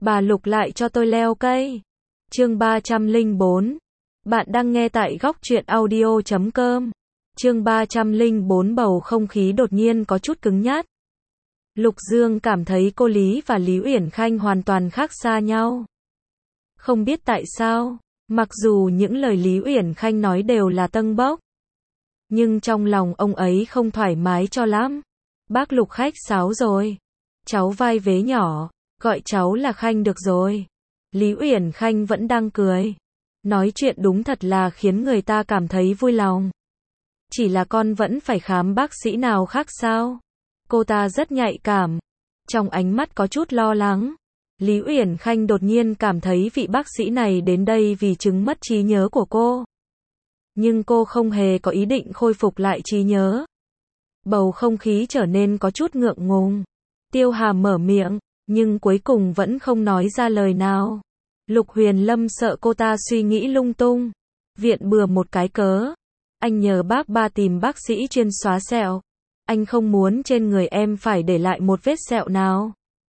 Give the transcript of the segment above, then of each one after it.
Bà Lục lại cho tôi leo cây. Chương 304. Bạn đang nghe tại góc truyện audio.com. Chương 304. Bầu không khí đột nhiên có chút cứng nhắc. Lục Dương cảm thấy cô Lý và Lý Uyển Khanh hoàn toàn khác xa nhau. Không biết tại sao, mặc dù những lời Lý Uyển Khanh nói đều là tâng bốc, nhưng trong lòng ông ấy không thoải mái cho lắm. Bác Lục khách sáo rồi. Cháu vai vế nhỏ, gọi cháu là Khanh được rồi. Lý Uyển Khanh vẫn đang cười. Nói chuyện đúng thật là khiến người ta cảm thấy vui lòng. Chỉ là con vẫn phải khám bác sĩ nào khác sao? Cô ta rất nhạy cảm. Trong ánh mắt có chút lo lắng. Lý Uyển Khanh đột nhiên cảm thấy vị bác sĩ này đến đây vì chứng mất trí nhớ của cô. Nhưng cô không hề có ý định khôi phục lại trí nhớ. Bầu không khí trở nên có chút ngượng ngùng. Tiêu Hà mở miệng, nhưng cuối cùng vẫn không nói ra lời nào. Lục Huyền Lâm sợ cô ta suy nghĩ lung tung. Viện bừa một cái cớ. Anh nhờ bác ba tìm bác sĩ chuyên xóa sẹo. Anh không muốn trên người em phải để lại một vết sẹo nào.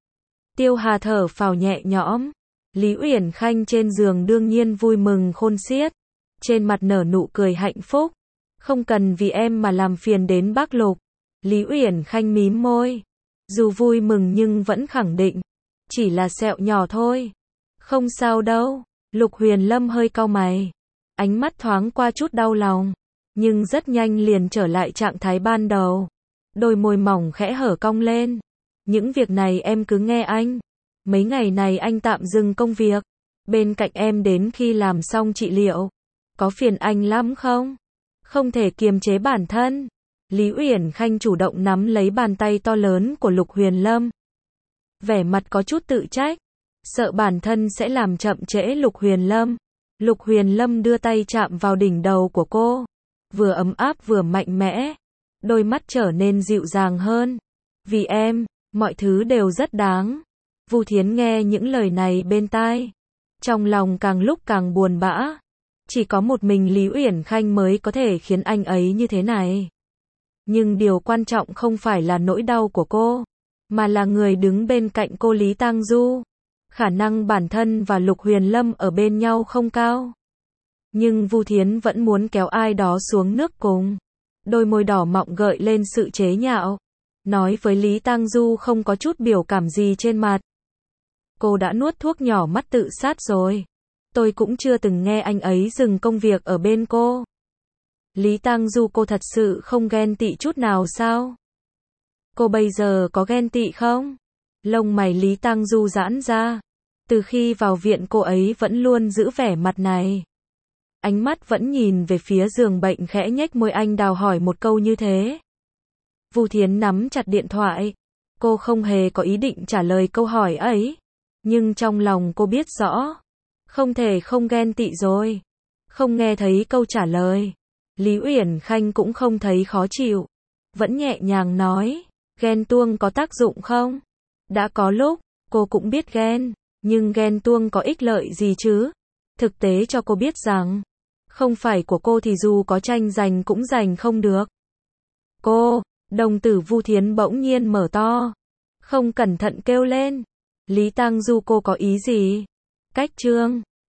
Tiêu Hà thở phào nhẹ nhõm. Lý Uyển Khanh trên giường đương nhiên vui mừng khôn xiết. Trên mặt nở nụ cười hạnh phúc. Không cần vì em mà làm phiền đến bác Lục. Lý Uyển Khanh mím môi. Dù vui mừng nhưng vẫn khẳng định. Chỉ là sẹo nhỏ thôi. Không sao đâu. Lục Huyền Lâm hơi cau mày. Ánh mắt thoáng qua chút đau lòng. Nhưng rất nhanh liền trở lại trạng thái ban đầu. Đôi môi mỏng khẽ hở cong lên. Những việc này em cứ nghe anh. Mấy ngày này anh tạm dừng công việc. Bên cạnh em đến khi làm xong trị liệu. Có phiền anh lắm không? Không thể kiềm chế bản thân. Lý Uyển Khanh chủ động nắm lấy bàn tay to lớn của Lục Huyền Lâm. Vẻ mặt có chút tự trách. Sợ bản thân sẽ làm chậm trễ Lục Huyền Lâm. Lục Huyền Lâm đưa tay chạm vào đỉnh đầu của cô. Vừa ấm áp vừa mạnh mẽ. Đôi mắt trở nên dịu dàng hơn. Vì em, mọi thứ đều rất đáng. Vu Thiến nghe những lời này bên tai. Trong lòng càng lúc càng buồn bã. Chỉ có một mình Lý Uyển Khanh mới có thể khiến anh ấy như thế này. Nhưng điều quan trọng không phải là nỗi đau của cô, mà là người đứng bên cạnh cô Lý Tang Du. Khả năng bản thân và Lục Huyền Lâm ở bên nhau không cao. Nhưng Vu Thiến vẫn muốn kéo ai đó xuống nước cùng. Đôi môi đỏ mọng gợi lên sự chế nhạo. Nói với Lý Tang Du không có chút biểu cảm gì trên mặt. Cô đã nuốt thuốc nhỏ mắt tự sát rồi. Tôi cũng chưa từng nghe anh ấy dừng công việc ở bên cô. Lý Tang Du, cô thật sự không ghen tị chút nào sao? Cô bây giờ có ghen tị không? Lông mày Lý Tang Du giãn ra. Từ khi vào viện cô ấy vẫn luôn giữ vẻ mặt này. Ánh mắt vẫn nhìn về phía giường bệnh, khẽ nhếch môi anh đào hỏi một câu như thế. Vu Thiến nắm chặt điện thoại. Cô không hề có ý định trả lời câu hỏi ấy. Nhưng trong lòng cô biết rõ. Không thể không ghen tị rồi. Không nghe thấy câu trả lời. Lý Uyển Khanh cũng không thấy khó chịu. Vẫn nhẹ nhàng nói. Ghen tuông có tác dụng không? Đã có lúc, cô cũng biết ghen. Nhưng ghen tuông có ích lợi gì chứ? Thực tế cho cô biết rằng. Không phải của cô thì dù có tranh giành cũng giành không được. Cô, đồng tử Vu Thiến bỗng nhiên mở to. Không cẩn thận kêu lên. Lý Tang Du, cô có ý gì? Cách chương